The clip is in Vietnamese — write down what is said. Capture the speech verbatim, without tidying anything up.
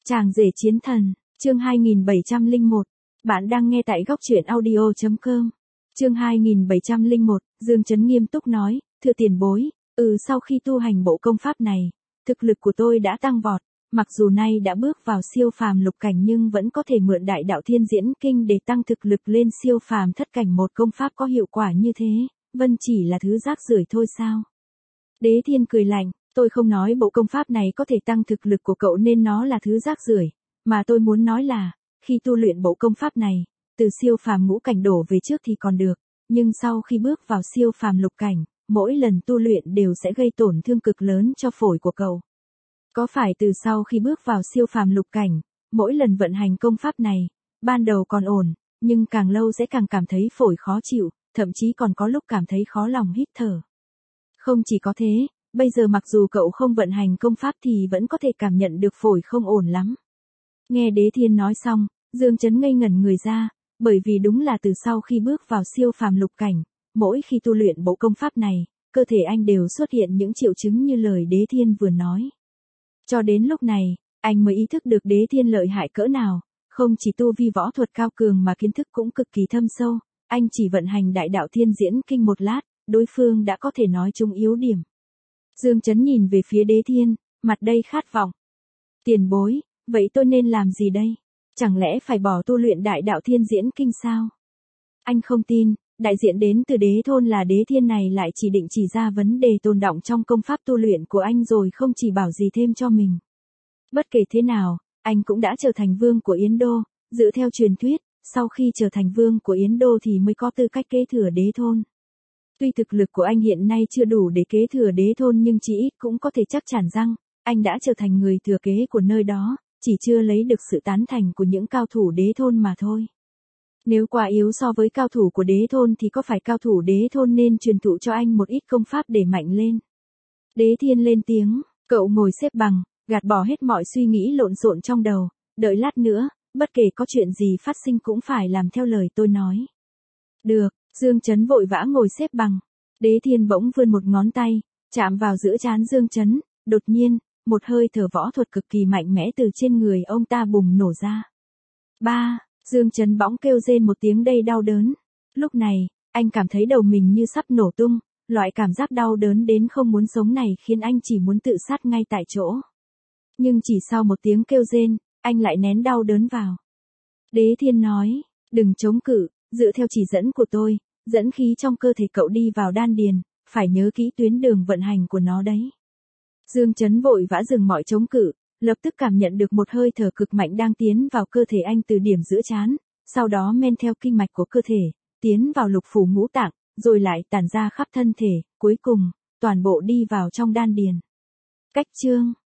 Chàng rể chiến thần, chương hai nghìn bảy trăm lẻ một. Bạn đang nghe tại góc truyện audio chấm com. Chương hai nghìn bảy trăm lẻ một, Dương Chấn nghiêm túc nói, thưa tiền bối, ừ sau khi tu hành bộ công pháp này, thực lực của tôi đã tăng vọt, mặc dù nay đã bước vào siêu phàm lục cảnh nhưng vẫn có thể mượn đại đạo thiên diễn kinh để tăng thực lực lên siêu phàm thất cảnh. Một công pháp có hiệu quả như thế, vân chỉ là thứ rác rưởi thôi sao? Đế Thiên cười lạnh, tôi không nói bộ công pháp này có thể tăng thực lực của cậu nên nó là thứ rác rưởi, mà tôi muốn nói là, khi tu luyện bộ công pháp này, từ siêu phàm ngũ cảnh đổ về trước thì còn được, nhưng sau khi bước vào siêu phàm lục cảnh, mỗi lần tu luyện đều sẽ gây tổn thương cực lớn cho phổi của cậu. Có phải từ sau khi bước vào siêu phàm lục cảnh, mỗi lần vận hành công pháp này, ban đầu còn ổn, nhưng càng lâu sẽ càng cảm thấy phổi khó chịu, thậm chí còn có lúc cảm thấy khó lòng hít thở. Không chỉ có thế, bây giờ mặc dù cậu không vận hành công pháp thì vẫn có thể cảm nhận được phổi không ổn lắm. Nghe Đế Thiên nói xong, Dương Chấn ngây ngẩn người ra, bởi vì đúng là từ sau khi bước vào siêu phàm lục cảnh, mỗi khi tu luyện bộ công pháp này, cơ thể anh đều xuất hiện những triệu chứng như lời Đế Thiên vừa nói. Cho đến lúc này, anh mới ý thức được Đế Thiên lợi hại cỡ nào, không chỉ tu vi võ thuật cao cường mà kiến thức cũng cực kỳ thâm sâu, anh chỉ vận hành đại đạo thiên diễn kinh một lát, đối phương đã có thể nói trúng yếu điểm. Dương Chấn nhìn về phía Đế Thiên, mặt đầy khát vọng. Tiền bối, vậy tôi nên làm gì đây? Chẳng lẽ phải bỏ tu luyện đại đạo thiên diễn kinh sao? Anh không tin, đại diện đến từ Đế Thôn là Đế Thiên này lại chỉ định chỉ ra vấn đề tồn đọng trong công pháp tu luyện của anh rồi không chỉ bảo gì thêm cho mình. Bất kể thế nào, anh cũng đã trở thành vương của Yến Đô, dựa theo truyền thuyết, sau khi trở thành vương của Yến Đô thì mới có tư cách kế thừa Đế Thôn. Tuy thực lực của anh hiện nay chưa đủ để kế thừa Đế Thôn nhưng chỉ ít cũng có thể chắc chắn rằng, anh đã trở thành người thừa kế của nơi đó, chỉ chưa lấy được sự tán thành của những cao thủ Đế Thôn mà thôi. Nếu quá yếu so với cao thủ của Đế Thôn thì có phải cao thủ Đế Thôn nên truyền thụ cho anh một ít công pháp để mạnh lên? Đế Thiên lên tiếng, cậu ngồi xếp bằng, gạt bỏ hết mọi suy nghĩ lộn xộn trong đầu, đợi lát nữa, bất kể có chuyện gì phát sinh cũng phải làm theo lời tôi nói. Được, Dương Chấn vội vã ngồi xếp bằng. Đế Thiên bỗng vươn một ngón tay, chạm vào giữa trán Dương Chấn, đột nhiên, một hơi thở võ thuật cực kỳ mạnh mẽ từ trên người ông ta bùng nổ ra. Ba, Dương Chấn bỗng kêu rên một tiếng đầy đau đớn. Lúc này, anh cảm thấy đầu mình như sắp nổ tung, loại cảm giác đau đớn đến không muốn sống này khiến anh chỉ muốn tự sát ngay tại chỗ. Nhưng chỉ sau một tiếng kêu rên, anh lại nén đau đớn vào. Đế Thiên nói, đừng chống cự, dựa theo chỉ dẫn của tôi, dẫn khí trong cơ thể cậu đi vào đan điền, phải nhớ kỹ tuyến đường vận hành của nó đấy. Dương Chấn vội vã dừng mọi chống cự, lập tức cảm nhận được một hơi thở cực mạnh đang tiến vào cơ thể anh từ điểm giữa trán, sau đó men theo kinh mạch của cơ thể, tiến vào lục phủ ngũ tạng, rồi lại tản ra khắp thân thể, cuối cùng, toàn bộ đi vào trong đan điền. Cách chương